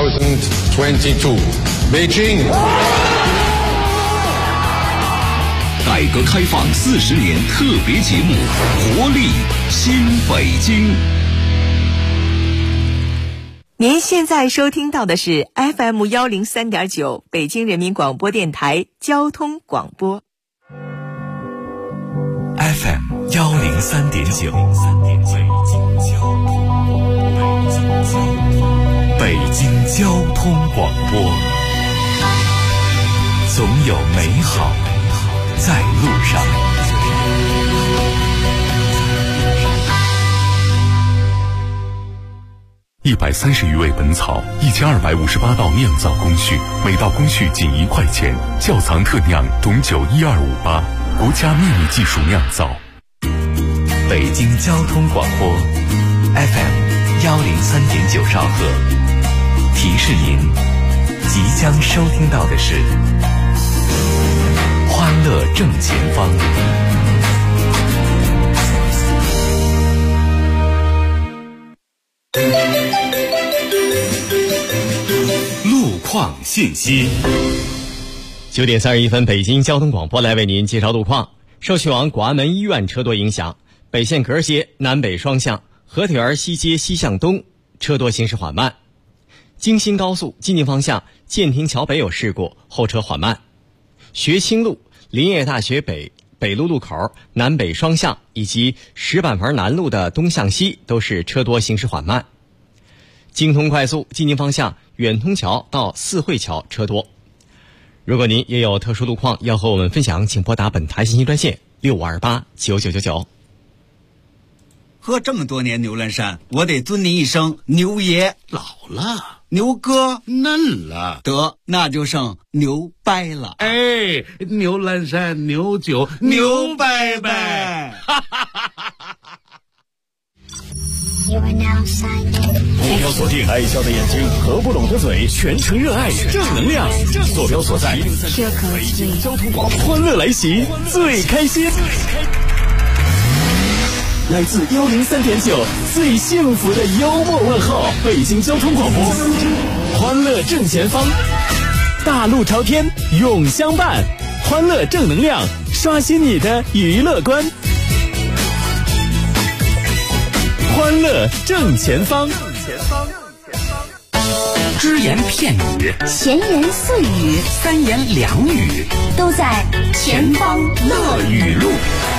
2022 Beijing。 改革开放40年特别节目《活力新北京》。 您现在收听到的是 FM 103.9北京人民广播电台交通广播。 FM 103.9，北京交通广播，总有美好在路上。130余味本草，1258道酿造工序，每道工序仅1块钱。窖藏特酿董酒12588，国家秘密技术酿造。北京交通广播 FM 103.9兆赫，提示您即将收听到的是欢乐正前方。路况信息。 9点31分，北京交通广播来为您介绍路况。受去往广安门医院车多影响，北线格街南北双向河铁园西街西向东车多行驶缓慢。京新高速进京方向建亭桥北有事故，后车缓慢。学清路林业大学北路路口南北双向以及石板棚南路的东向西都是车多行驶缓慢。京通快速进京方向远通桥到四惠桥车多。如果您也有特殊路况要和我们分享，请拨打本台信息专线6528999999。 喝这么多年牛栏山，我得尊您一声牛爷。 老了， 牛哥嫩了， 得那就剩牛掰了。 哎，牛栏山牛酒牛掰掰。 目标锁定爱笑的眼睛和不拢的嘴，全程热爱正能量。坐标所在北京交通广播，欢乐来袭，最开心。来自103.9最幸福的幽默问候，北京交通广播，欢乐正前方，大路朝天永相伴，欢乐正能量，刷新你的娱乐观。欢乐正前方， 只言片语， 闲言碎语， 三言两语， 都在前方乐语录。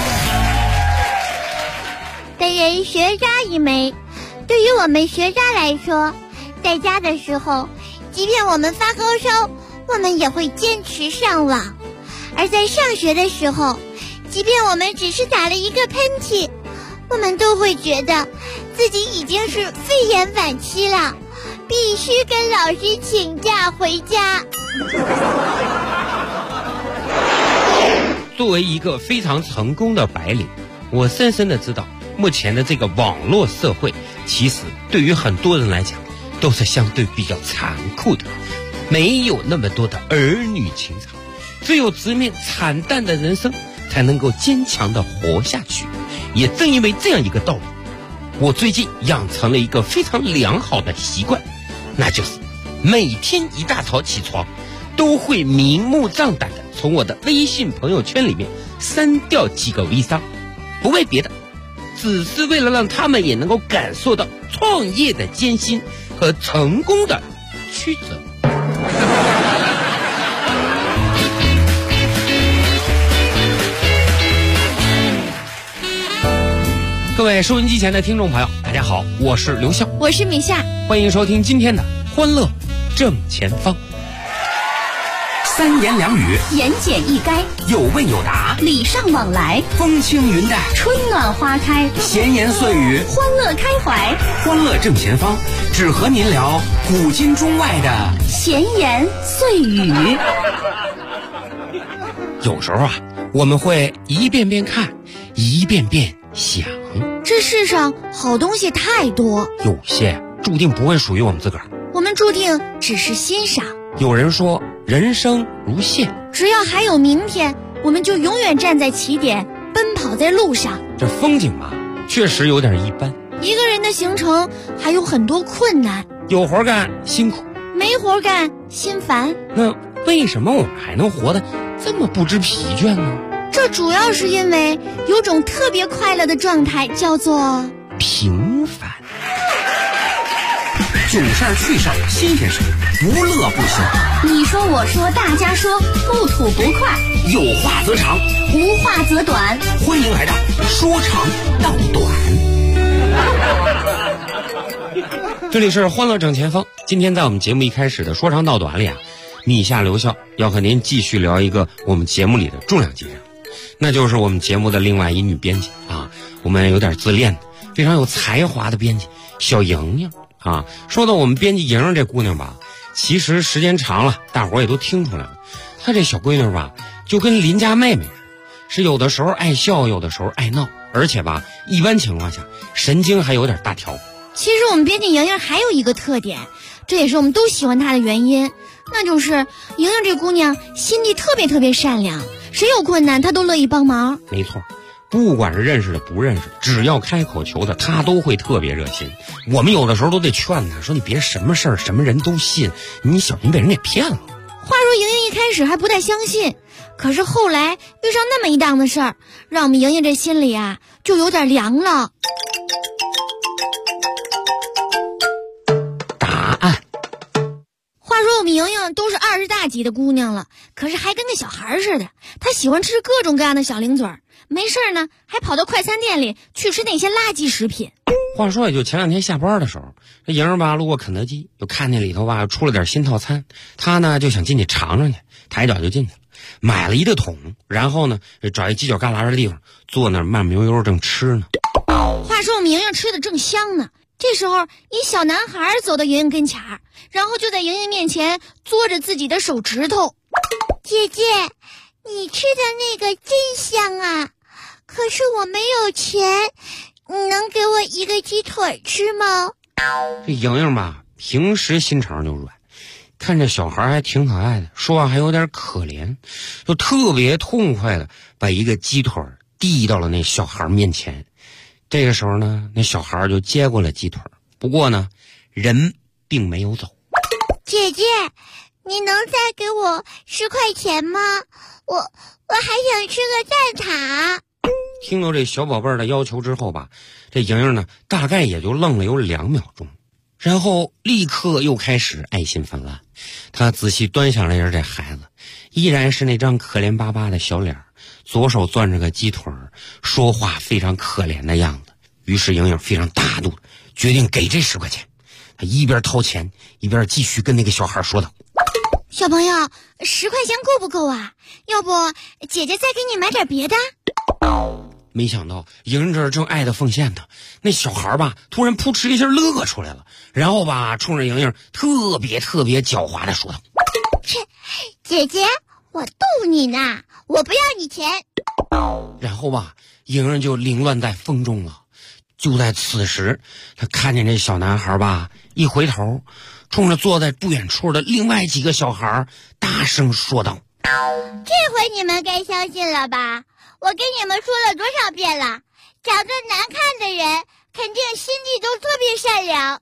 本人学渣一枚，对于我们学渣来说，在家的时候，即便我们发高烧，我们也会坚持上网；而在上学的时候，即便我们只是打了一个喷嚏，我们都会觉得自己已经是肺炎晚期了，必须跟老师请假回家。 作为一个非常成功的白领，我深深的知道，目前的这个网络社会，其实对于很多人来讲，都是相对比较残酷的，没有那么多的儿女情长，只有直面惨淡的人生，才能够坚强的活下去。也正因为这样一个道理，我最近养成了一个非常良好的习惯，那就是每天一大早起床，都会明目张胆的从我的微信朋友圈里面删掉几个微商，不为别的，只是为了让他们也能够感受到创业的艰辛和成功的曲折。各位收音机前的听众朋友，大家好，我是刘笑， 我是米夏， 欢迎收听今天的欢乐正前方。 三言两语， 言简意赅， 有问有答， 礼尚往来， 风轻云淡， 春暖花开， 闲言碎语， 欢乐开怀。 欢乐正前方，只和您聊古今中外的闲言碎语。 有时候啊，我们会一遍遍看，一遍遍想。 这世上好东西太多， 有些注定不会属于我们自个儿， 我们注定只是欣赏。 有人说人生如线， 只要还有明天，我们就永远站在起点，奔跑在路上。 这风景嘛，确实有点一般。 一个人的行程还有很多困难， 有活干辛苦， 没没活干，心烦。 那为什么我们还能活得这么不知疲倦呢？ 这主要是因为有种特别快乐的状态，叫做平凡。囧事儿、趣事儿、新鲜事儿，不乐不行。 你说我说大家说，不吐不快， 有话则长， 无话则短。 欢迎来到说长道短。这里是欢乐正前方。今天在我们节目一开始的说长道短里啊，米夏留校要和您继续聊一个我们节目里的重量级人物，那就是我们节目的另外一女编辑啊，我们有点自恋的、非常有才华的编辑小莹莹啊。说到我们编辑莹莹这姑娘吧，其实时间长了，大伙也都听出来了，她这小闺女吧，就跟邻家妹妹似的，是有的时候爱笑，有的时候爱闹，而且吧，一般情况下神经还有点大条。 其实我们编辑莹莹还有一个特点，这也是我们都喜欢她的原因，那就是莹莹这姑娘心地特别善良，谁有困难她都乐意帮忙。 没错，不管是认识的不认识，只要开口求她，她都会特别热心。我们有的时候都得劝她，说你别什么事儿什么人都信，你小心被人给骗了。 话说莹莹一开始还不太相信，可是后来遇上那么一档子事儿，让我们莹莹这心里啊就有点凉了。话说我们莹莹都是20大几的姑娘了，可是还跟个小孩似的，她喜欢吃各种各样的小零嘴儿，没事呢还跑到快餐店里去吃那些垃圾食品。 话说也就前2天下班的时候，这莹儿吧路过肯德基，就看见里头吧出了点新套餐，她呢就想进去尝尝去，抬脚就进去了，买了一个桶，然后呢找一犄角旮旯的地方坐那儿慢悠悠正吃呢。 话说我们莹莹吃的正香呢，这时候一小男孩走到莹莹跟前儿，然后就在莹莹面前嘬着自己的手指头。 姐姐，你吃的那个真香啊，可是我没有钱，你能给我一个鸡腿吃吗？ 这莹莹吧平时心肠就软，看着小孩还挺可爱的，说话还有点可怜，就特别痛快的把一个鸡腿递到了那小孩面前。这个时候呢，那小孩就接过了鸡腿，不过呢人并没有走。 姐姐，你能再给我10块钱吗？我还想吃个蛋挞。 听到这小宝贝儿的要求之后吧，这莹莹呢大概也就愣了有2秒钟，然后立刻又开始爱心泛滥。她仔细端详了一下这孩子，依然是那张可怜巴巴的小脸，左手攥着个鸡腿，说话非常可怜的样子。于是莹莹非常大度，决定给这10块钱。她一边掏钱一边继续跟那个小孩说道： 小朋友，10块钱够不够啊？要不姐姐再给你买点别的。 没想到莹莹这正爱的奉献呢，那小孩吧突然扑哧一下乐出来了，然后吧冲着莹莹特别狡猾的说道： 姐姐，我逗你呢，我不要你钱。 然后吧莹莹就凌乱在风中了。就在此时，她看见这小男孩吧一回头，冲着坐在不远处的另外几个小孩大声说道： 这回你们该相信了吧？我跟你们说了多少遍了，长得难看的人肯定心地都特别善良。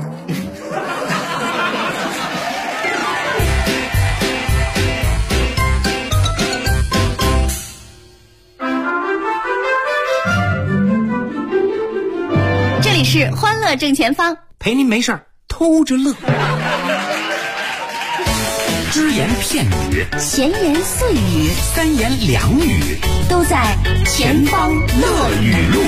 这里是欢乐正前方， 陪您没事偷着乐。只言片语， 闲言碎语 3言2语， 都在前方乐语录。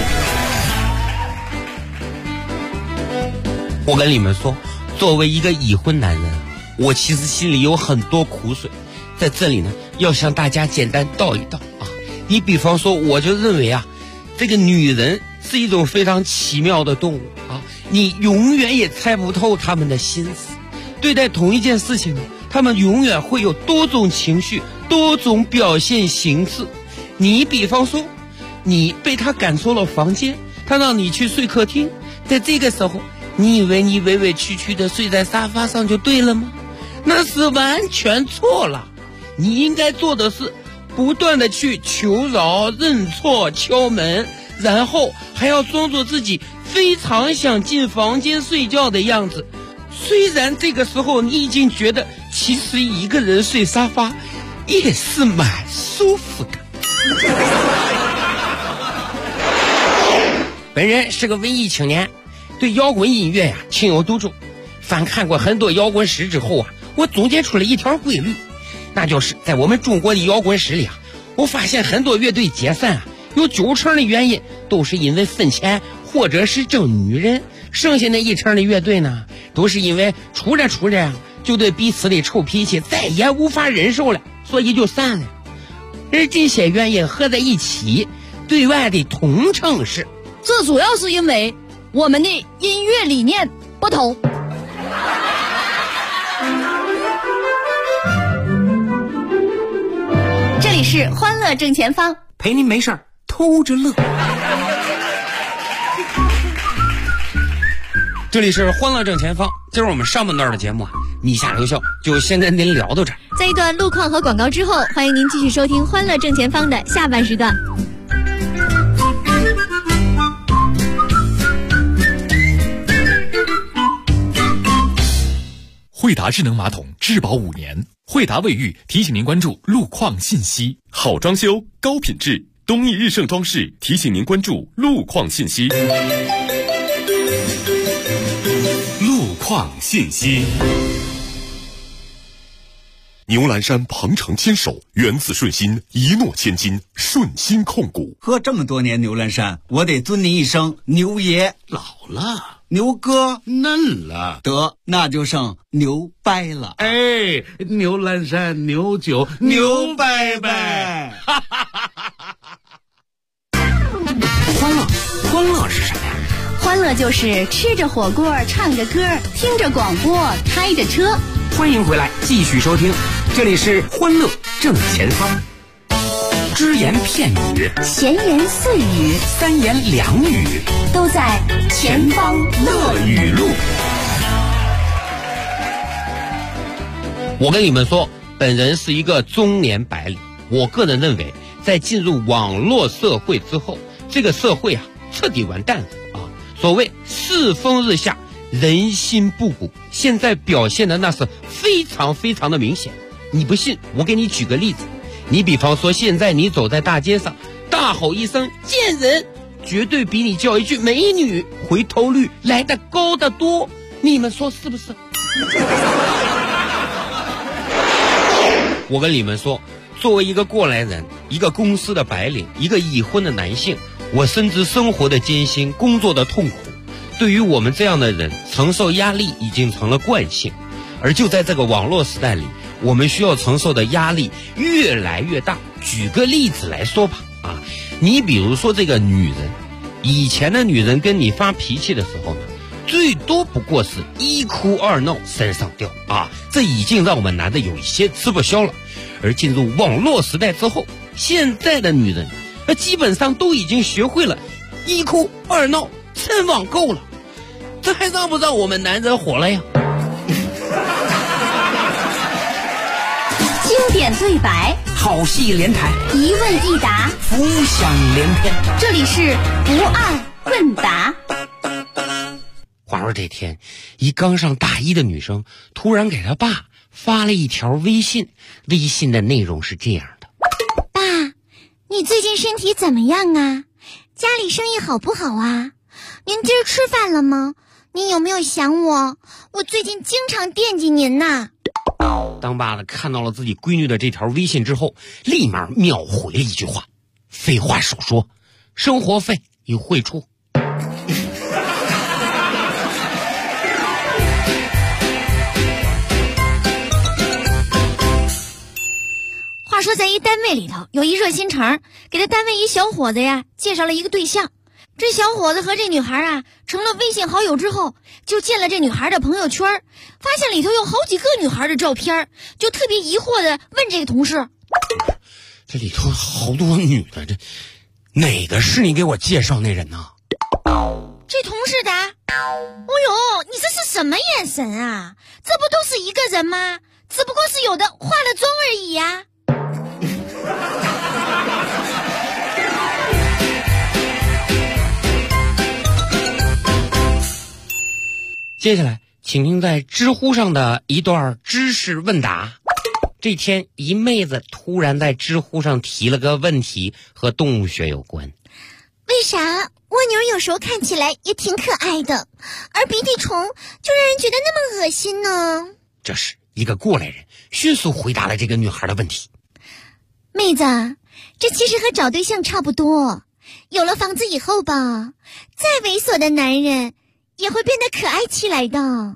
我跟你们说，作为一个已婚男人，我其实心里有很多苦水，在这里呢要向大家简单道一道啊。你比方说，我就认为啊，这个女人是一种非常奇妙的动物啊，你永远也猜不透她们的心思。对待同一件事情呢，她们永远会有多种情绪，多种表现形式。你比方说，你被她赶出了房间，她让你去睡客厅，在这个时候，你以为你委委屈屈的睡在沙发上就对了吗？那是完全错了。你应该做的是不断的去求饶、认错、敲门，然后还要装作自己非常想进房间睡觉的样子， 虽然这个时候你已经觉得其实一个人睡沙发也是蛮舒服的。本人是个文艺青年，对摇滚音乐呀情有独钟。翻看过很多摇滚史之后啊，我总结出了一条规律，那就是在我们中国的摇滚史里啊，我发现很多乐队解散啊，有90%的原因都是因为分钱或者是争女人，剩下那1%的乐队呢，都是因为处着呀，就对彼此的臭脾气再也无法忍受了，所以就散了。而这些原因合在一起，对外的统称是， 这主要是因为我们的音乐理念不同。这里是欢乐正前方， 陪您没事儿偷着乐。这里是欢乐正前方，今儿我们上半段的节目啊，米下留笑就先跟您聊到这儿。 在一段路况和广告之后，欢迎您继续收听欢乐正前方的下半时段。 惠达智能马桶质保5年，惠达卫浴提醒您关注路况信息。好装修高品质，东益日盛装饰提醒您关注路况信息。路况信息。牛栏山鹏程牵手，缘字顺心，一诺千金，顺心控股。 喝这么多年牛栏山，我得尊您一声牛爷。 老了， 牛哥嫩了， 得那就剩牛掰了。 哎，牛栏山牛酒牛掰掰。 欢乐是什么呀？ 欢乐就是吃着火锅，唱着歌，听着广播，开着车。 欢迎回来，继续收听，这里是欢乐正前方。只言片语， 闲言碎语， 三言两语， 都在前方乐语录。 我跟你们说，本人是一个中年白领。我个人认为，在进入网络社会之后，这个社会啊彻底完蛋了啊！所谓世风日下，人心不古，现在表现的那是非常非常的明显。你不信，我给你举个例子。你比方说，现在你走在大街上，大吼一声贱人，绝对比你叫一句美女回头率来得高得多。你们说是不是？我跟你们说，作为一个过来人，一个公司的白领，一个已婚的男性，我深知生活的艰辛，工作的痛苦。对于我们这样的人，承受压力已经成了惯性。而就在这个网络时代里，我们需要承受的压力越来越大。举个例子来说吧，你比如说这个女人，以前的女人跟你发脾气的时候呢，最多不过是一哭二闹三上吊这已经让我们男的有一些吃不消了。而进入网络时代之后，现在的女人基本上都已经学会了一哭二闹三网购了，这还让不让我们男人火了呀？ 经典对白， 好戏连台， 一问一答， 浮想联翩。 这里是不二问答。 话说这天，一刚上大一的女生突然给她爸发了一条微信，微信的内容是这样的： 爸，你最近身体怎么样啊？家里生意好不好啊？您今儿吃饭了吗？您有没有想我？我最近经常惦记您呐。 当爸的看到了自己闺女的这条微信之后，立马秒回了一句话：废话少说，生活费有汇出。 话说在一单位里头，有一热心肠，给他单位一小伙子呀介绍了一个对象。这小伙子和这女孩成了微信好友之后，就进了这女孩的朋友圈，发现里头有好几个女孩的照片，就特别疑惑的问这个同事： 这里头好多女的，这哪个是你给我介绍那人呢？ 这同事答：哦呦，你这是什么眼神啊？这不都是一个人吗？只不过是有的化了妆而已呀。接下来请听在知乎上的一段知识问答。这天，一妹子突然在知乎上提了个问题，和动物学有关。 为啥蜗牛有时候看起来也挺可爱的，而鼻涕虫就让人觉得那么恶心呢？ 这时，一个过来人迅速回答了这个女孩的问题。 妹子，这其实和找对象差不多。有了房子以后吧，再猥琐的男人也会变得可爱起来的。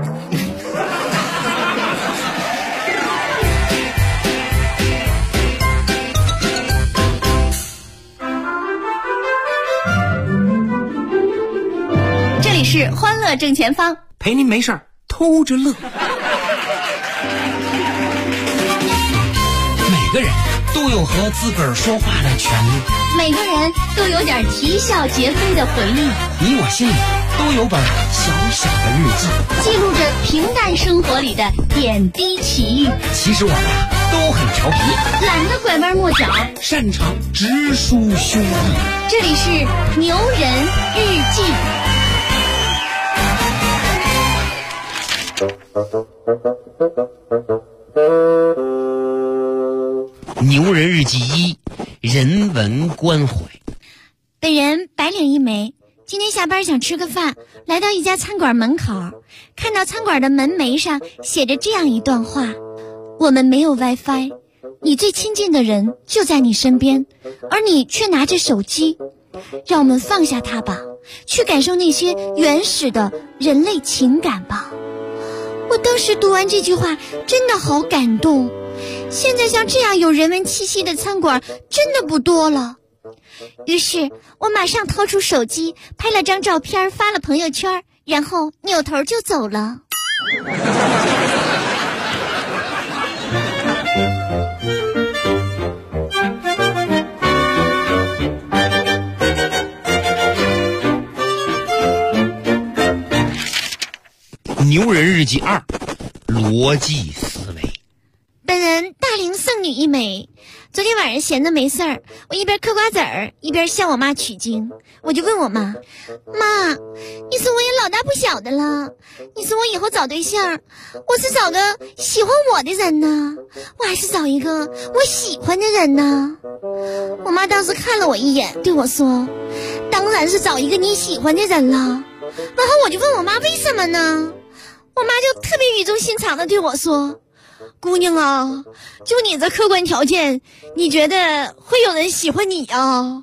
这里是欢乐正前方， 陪您没事儿偷着乐。每个人都有和自个儿说话的权利， 每个人都有点啼笑皆非的回忆， 你我心里都有本小小的日记， 记录着平淡生活里的点滴奇遇。 其实我们都很调皮， 懒得拐弯抹角， 擅长直抒胸臆。 这里是牛人日记。 牛人日记1，人文关怀。 本人白领一枚，今天下班想吃个饭，来到一家餐馆门口，看到餐馆的门楣上写着这样一段话：我们没有 WiFi， 你最亲近的人就在你身边，而你却拿着手机。让我们放下它吧，去感受那些原始的人类情感吧。我当时读完这句话真的好感动，现在像这样有人文气息的餐馆真的不多了。于是我马上掏出手机拍了张照片发了朋友圈，然后扭头就走了。 牛人日记2，逻辑思维。 本人大龄剩女一枚，昨天晚上闲的没事儿，我一边嗑瓜子儿一边向我妈取经。我就问我妈，妈，你说我也老大不小的了，你说我以后找对象，我是找个喜欢我的人呢，我还是找一个我喜欢的人呢？我妈当时看了我一眼，对我说，当然是找一个你喜欢的人了。然后我就问我妈为什么呢？我妈就特别语重心长的对我说，姑娘啊，就你这客观条件，你觉得会有人喜欢你啊？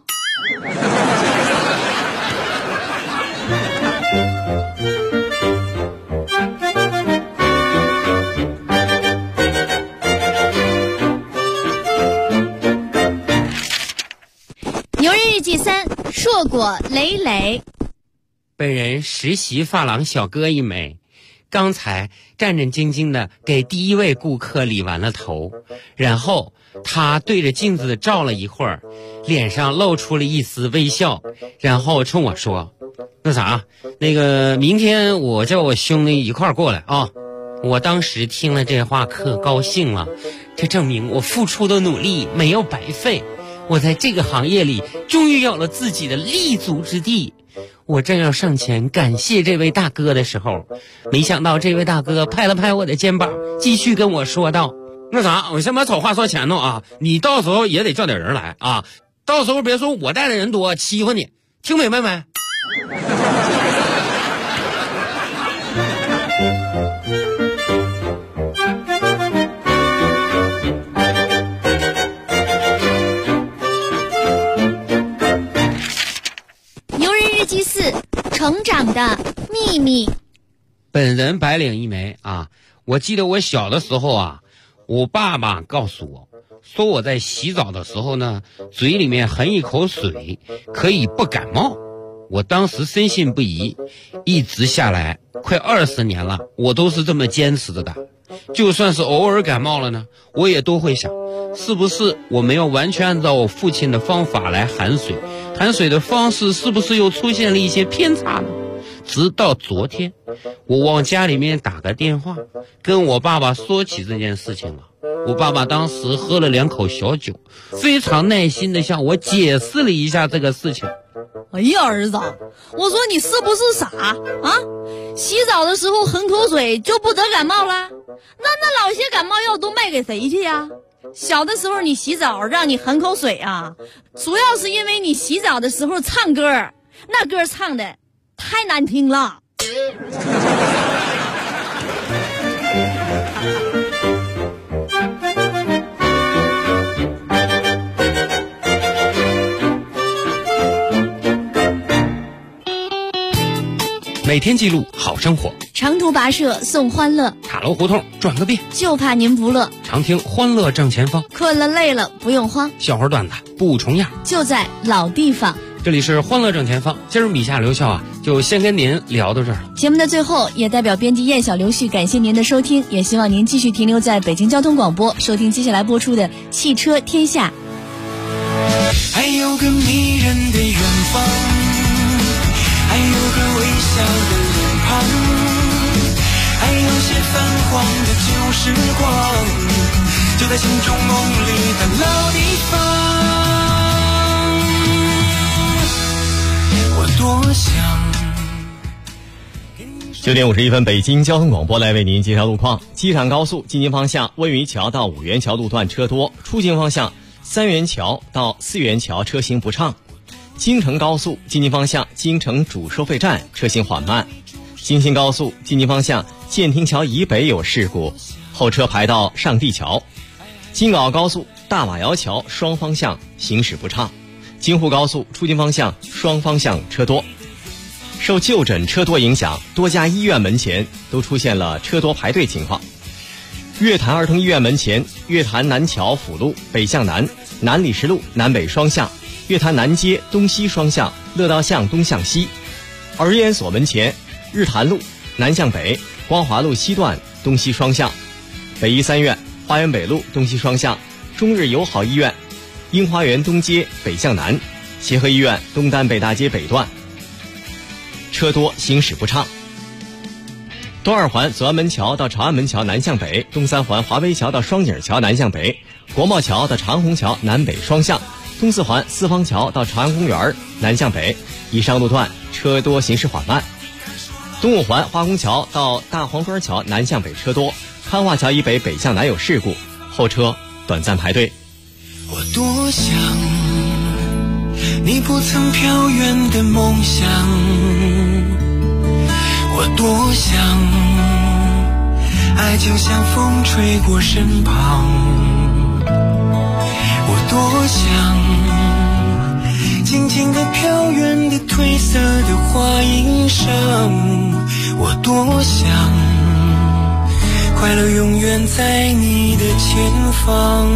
牛人日记3，硕果累累。 本人实习发廊小哥一枚，刚才战战兢兢地给第一位顾客理完了头，然后他对着镜子照了一会儿，脸上露出了一丝微笑，然后冲我说，那啥，那个明天我叫我兄弟一块儿过来啊。我当时听了这话可高兴了，这证明我付出的努力没有白费，我在这个行业里终于有了自己的立足之地。我正要上前感谢这位大哥的时候，没想到这位大哥拍了拍我的肩膀，继续跟我说道，那啥，我先把丑话说前头啊，你到时候也得叫点人来啊，到时候别说我带的人多欺负你，听明白没？ 成长的秘密。 本人白领一枚啊，我记得我小的时候啊，我爸爸告诉我说，我在洗澡的时候呢，嘴里面含一口水可以不感冒。我当时深信不疑，一直下来快20年了，我都是这么坚持着的。就算是偶尔感冒了呢，我也都会想，是不是我没有完全按照我父亲的方法来含水，含水的方式是不是又出现了一些偏差呢？直到昨天，我往家里面打个电话，跟我爸爸说起这件事情了。我爸爸当时喝了2口小酒，非常耐心地向我解释了一下这个事情。 哎呀，儿子，我说你是不是傻啊？ 洗澡的时候含口水就不得感冒了？那老些感冒药都卖给谁去呀？小的时候你洗澡让你含口水啊，主要是因为你洗澡的时候唱歌，那歌唱的太难听了。 每天记录好生活， 长途跋涉送欢乐， 塔楼胡同转个遍， 就怕您不乐。 常听欢乐正前方， 困了累了不用慌， 笑话段子不重样， 就在老地方。 这里是欢乐正前方，今儿米夏刘笑就先跟您聊到这儿了。 节目的最后，也代表编辑燕小刘旭感谢您的收听，也希望您继续停留在北京交通广播，收听接下来播出的汽车天下。 还有个迷人的远方，还有个微笑的脸庞，还有些泛黄的旧时光，就在心中梦里的老地方。我多想。 9点51分，北京交通广播来为您介绍路况。机场高速进京方向温榆桥到五元桥路段车多，出京方向3元桥到4元桥车行不畅。京承高速进京方向京承主收费站车行缓慢。京信高速进京方向建亭桥以北有事故，后车排到上地桥。京袄高速大瓦窑桥双方向行驶不畅。京沪高速出京方向双方向车多。受就诊车多影响，多家医院门前都出现了车多排队情况。月坛儿童医院门前，月坛南桥辅路北向南，南礼士路南北双向，月坛南街东西双向，乐道巷东向西。儿研所门前，日坛路南向北，光华路西段东西双向，北医三院花园北路东西双向，中日友好医院樱花园东街北向南，协和医院东单北大街北段车多行驶不畅。东二环左安门桥到长安门桥南向北，东三环华威桥到双井桥南向北，国贸桥到长虹桥南北双向，东四环四方桥到长安公园南向北，以上路段车多行驶缓慢。东五环化工桥到大黄庄桥南向北车多，康化桥以北北向南有事故，后车短暂排队。 我多想你不曾飘远的梦想，我多想爱就像风吹过身旁，我多想静静地飘远的褪色的花衣裳，我多想快乐永远在你的前方。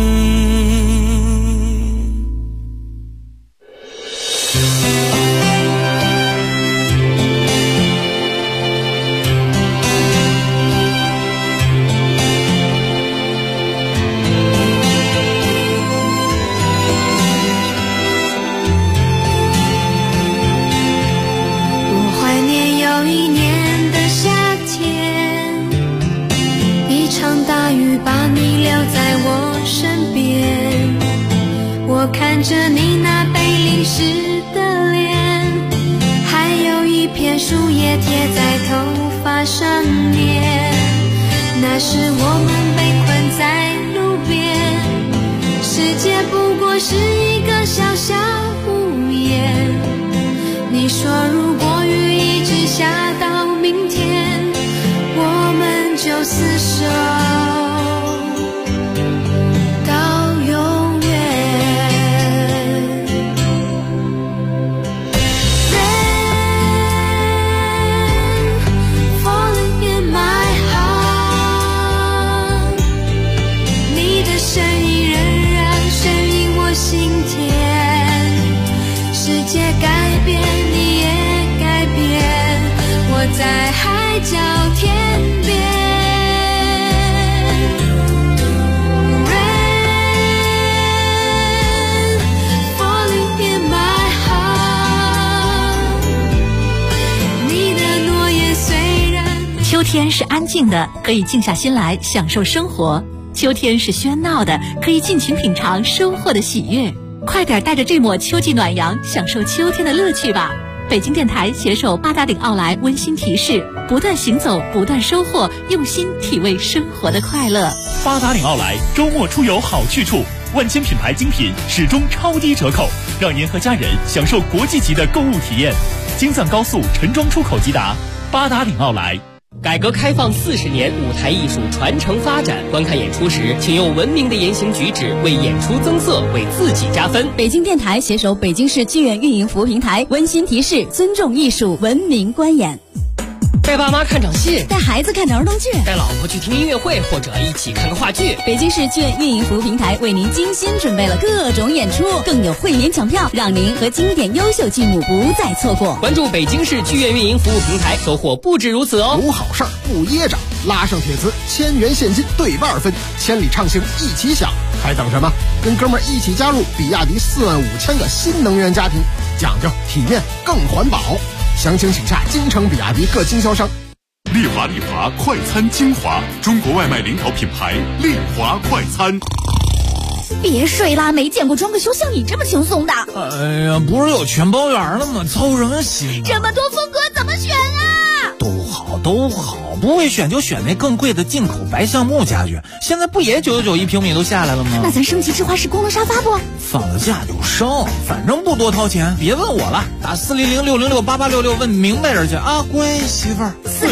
看着你那被淋湿的脸，还有一片树叶贴在头发上面，那时我们被困在路边，世界不过是一个小小屋檐。你说如果雨一直下到明天，我们就厮守在海角天边。 Rain falling in my heart， 你的诺言虽然。 秋天是安静的，可以静下心来享受生活；秋天是喧闹的，可以尽情品尝收获的喜悦。快点带着这抹秋季暖阳，享受秋天的乐趣吧！ 北京电台携手八达岭奥莱温馨提示：不断行走，不断收获，用心体味生活的快乐。 八达岭奥莱周末出游好去处，万千品牌精品始终超低折扣，让您和家人享受国际级的购物体验。京藏高速陈庄出口即达，八达岭奥莱。 改革开放40年，舞台艺术传承发展。观看演出时，请用文明的言行举止为演出增色，为自己加分。 北京电台携手北京市剧院运营服务平台温馨提示：尊重艺术，文明观演。 带爸妈看场戏， 带孩子看儿童剧， 带老婆去听音乐会，或者一起看个话剧。 北京市剧院运营服务平台为您精心准备了各种演出，更有会员抢票，让您和经典优秀剧目不再错过。 关注北京市剧院运营服务平台，收获不止如此哦！ 有好事儿不噎着，拉上帖子，1000元现金对半分，千里畅行一起享，还等什么？跟哥们儿一起加入比亚迪45000个新能源家庭，讲究体面更环保。详情请下京城比亚迪各经销商。 丽华快餐精华，中国外卖领导品牌丽华快餐。 别睡啦，没见过装个修像你这么轻松的。 哎呀，不是有全包圆了吗？操什么心？ 这么多风格怎么选啊？ 都好，不会选就选那更贵的进口白橡木家具。现在不也9991平米都下来了吗？ 那咱升级智化式功能沙发不？ 放个假就升，反正不多掏钱。别问我了，打400-606-8866问明白人去啊，乖媳妇儿。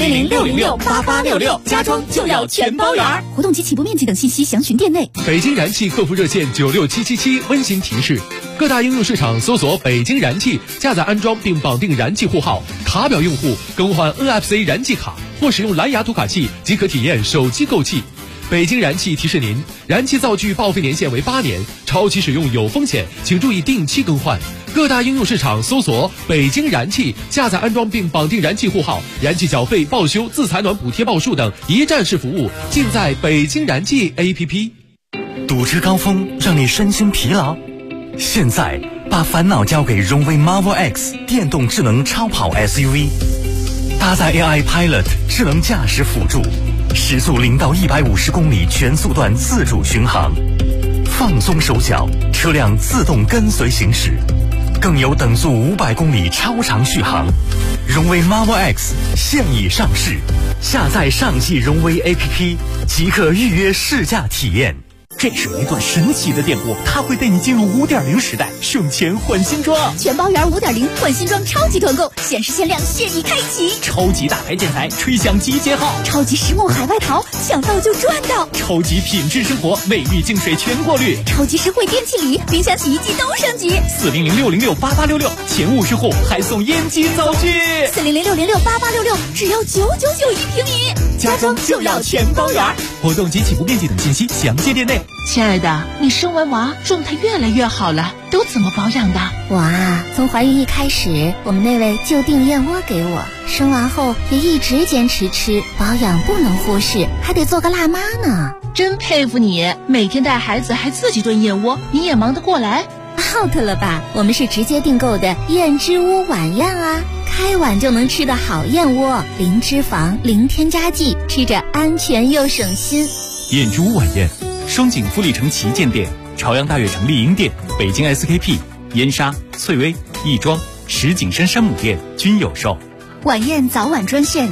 400-606-8866，家装就要全包圆。活动及起步面积等信息详询店内。 北京燃气客服热线96777温馨提示：各大应用市场搜索北京燃气，下载安装并绑定燃气户号，卡表用户更换 NFC 燃气卡或使用蓝牙读卡器即可体验手机购气。北京燃气提示您，燃气灶具报废年限为8年，超期使用有风险，请注意定期更换。各大应用市场搜索北京燃气，下载安装并绑定燃气户号，燃气缴费、报修、自采暖补贴报数等一站式服务尽在北京燃气 APP。 堵车高峰让你身心疲劳，现在把烦恼交给荣威 Marvel X 电动智能超跑 SUV， 搭载 AI Pilot 智能驾驶辅助，时速0到150公里全速段自主巡航，放松手脚，车辆自动跟随行驶，更有等速500公里超长续航。荣威 Marvel X 现已上市，下载上汽荣威 APP 即可预约试驾体验。 这是一段神奇的电波，它会带你进入5.0时代，省钱换新装。 全包圆5.0换新装超级团购，限时限量现已开启。 超级大牌建材，吹响集结号。 超级实木海外淘，抢到就赚到。 超级品质生活，卫浴净水全过滤。 超级实惠电器礼，冰箱洗衣机都升级。 400-606-8866，前50户还送烟机灶具。 400-606-8866，只要999一平米， 家装就要全包圆。活动及起步面积等信息详见店内。 亲爱的，你生完娃状态越来越好了，都怎么保养的？ 我啊，从怀孕一开始，我们那位就订燕窝给我，生完后也一直坚持吃，保养不能忽视，还得做个辣妈呢。 真佩服你，每天带孩子还自己炖燕窝，你也忙得过来 ？out 了吧，我们是直接订购的燕之屋晚宴啊，开碗就能吃的好燕窝，零脂肪，零添加剂，吃着安全又省心。 燕之屋晚宴，双井富力城旗舰店、朝阳大悦城丽婴店、北京 SKP、燕莎、翠微、亦庄、石景山山姆店均有售。 晚宴早晚专线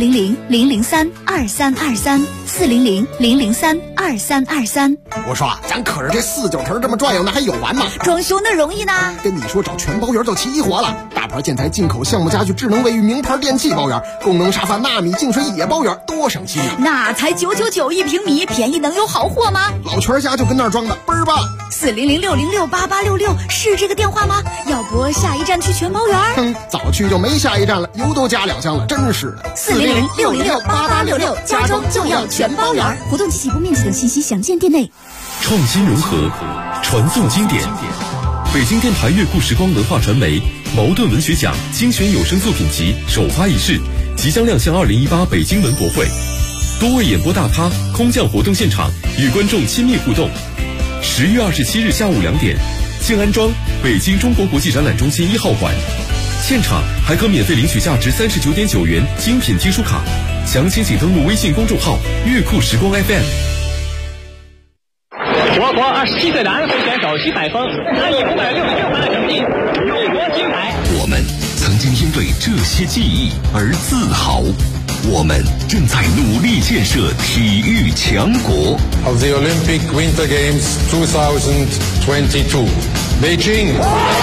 400-003-2323，400-003-2323。 我说咱可是这4-9成这么转悠，那还有完吗？ 装修那容易呢。 跟你说找全包圆就齐活了，大牌建材、进口项目家具、智能卫浴、名牌电器包圆，功能沙发、纳米净水也包圆，多省心啊！ 那才999一平米，便宜能有好货吗？ 老全家就跟那儿装的，倍儿棒。 400-606-8866是这个电话吗？要不下一站去全包圆？ 早去就没下一站了，油都加2箱了，真是的。 400-606-8866，家装就要全包圆。活动及起步面积等信息详见店内。 创新融合，传颂经典。北京电台乐库时光文化传媒茅盾文学奖精选有声作品集首发仪式即将亮相2018北京文博会，多位演播大咖空降活动现场，与观众亲密互动。10月27日下午2点，静安庄北京中国国际展览中心1号馆，现场还可免费领取价值39.9元精品听书卡，详情请登录微信公众号乐库时光 FM。 我国27岁的安徽选手徐海峰拿以566分成绩，入国金牌。 我们曾曾经因为这些记忆而自豪。我们正在努力建设体育强国。 Of the Olympic Winter Games 2022, Beijing.